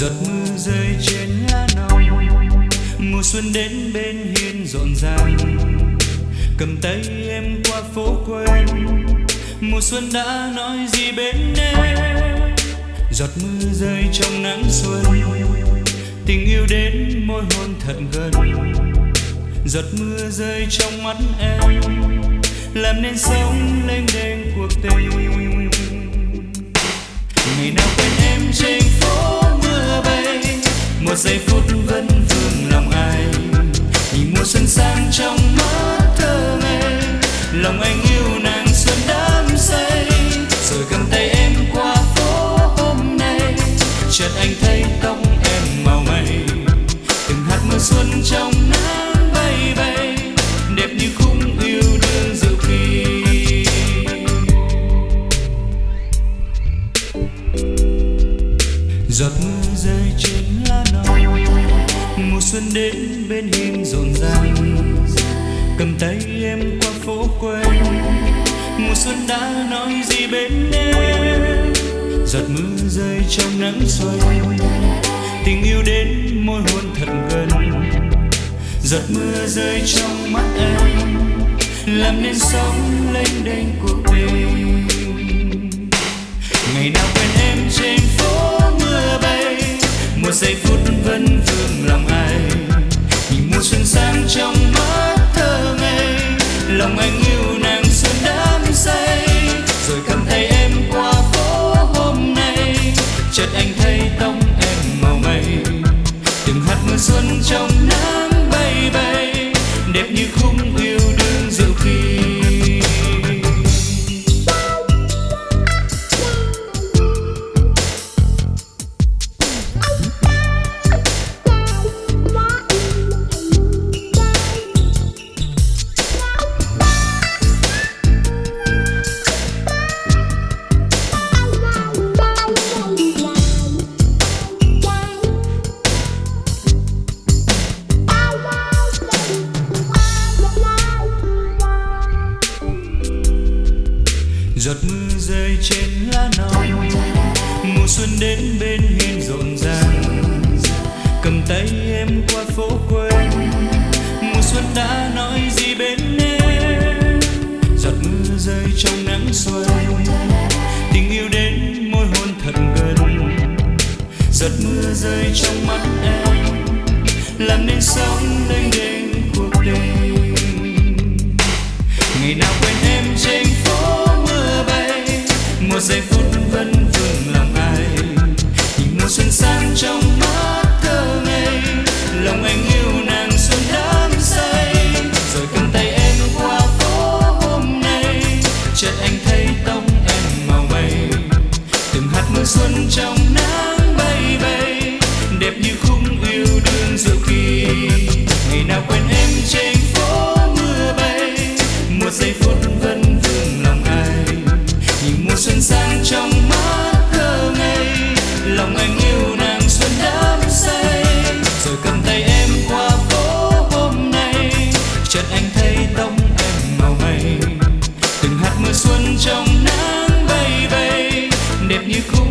Giọt mưa rơi trên lá non, mùa xuân đến bên hiên rộn ràng. Cầm tay em qua phố quen, mùa xuân đã nói gì bên em. Giọt mưa rơi trong nắng xuân, tình yêu đến môi hôn thật gần. Giọt mưa rơi trong mắt em, làm nên sống lênh đênh cuộc tình. Ngày nào quên em trên phố mưa bay, một giây phút vẫn vương lòng ai. Nhìn mùa xuân sang trong mắt thơ ngây, lòng anh yêu nàng xuân đắm say. Rồi cầm tay em qua phố hôm nay, chợt anh thấy tóc em màu mây. Từng hạt mưa xuân trong nắng bay bay, đẹp như khung yêu đương diệu kỳ. Giọt mưa rơi trên lá non, mùa xuân đến bên hiên rộn ràng. Cầm tay em qua phố quen, mùa xuân đã nói gì bên em. Giọt mưa rơi trong nắng xuân, tình yêu đến môi hôn thật gần. Giọt mưa rơi trong mắt em, làm nên sống lênh đênh cuộc tình. Ngày nào quên em trên phố mưa bay, một giây phút vẫn vương lòng ai. Nhìn mùa xuân sang trong mắt thơ ngây, lòng anh yêu nàng xuân đắm say. Rồi cầm tay em qua phố hôm nay, chợt anh thấy tóc em màu mây. Từng hạt mưa xuân trong nắng bay bay, đẹp như khung yêu đương diệu kỳ. Giọt mưa rơi trên lá non, mùa xuân đến bên hiên rộn ràng. Cầm tay em qua phố quen, mùa xuân đã nói gì bên em. Giọt mưa rơi trong nắng xuân, tình yêu đến môi hôn thật gần. Giọt mưa rơi trong mắt em, làm nên sống lênh đênh cuộc tình. Ngày nào quên em trên phố mưa bay, một giây phút vẫn vương lòng ai. Nhìn mùa xuân sang trong mắt thơ ngây, lòng anh yêu nàng xuân đắm say. Rồi cầm tay em qua phố hôm nay, chợt anh thấy tóc em màu mây. Từng hạt mưa xuân trong nắng bay bay, đẹp như khung yêu đương diệu kỳ. Ngày nào quên em trên phố mưa bay, một giây phút vẫn vương lòng ai. Nhìn mùa xuân sang trong mắt thơ ngây, lòng anh yêu nàng xuân đắm say. Rồi cầm tay em qua phố hôm nay, chợt anh thấy tóc em màu mây. Từng hạt mưa xuân trong nắng bay bay, đẹp như khung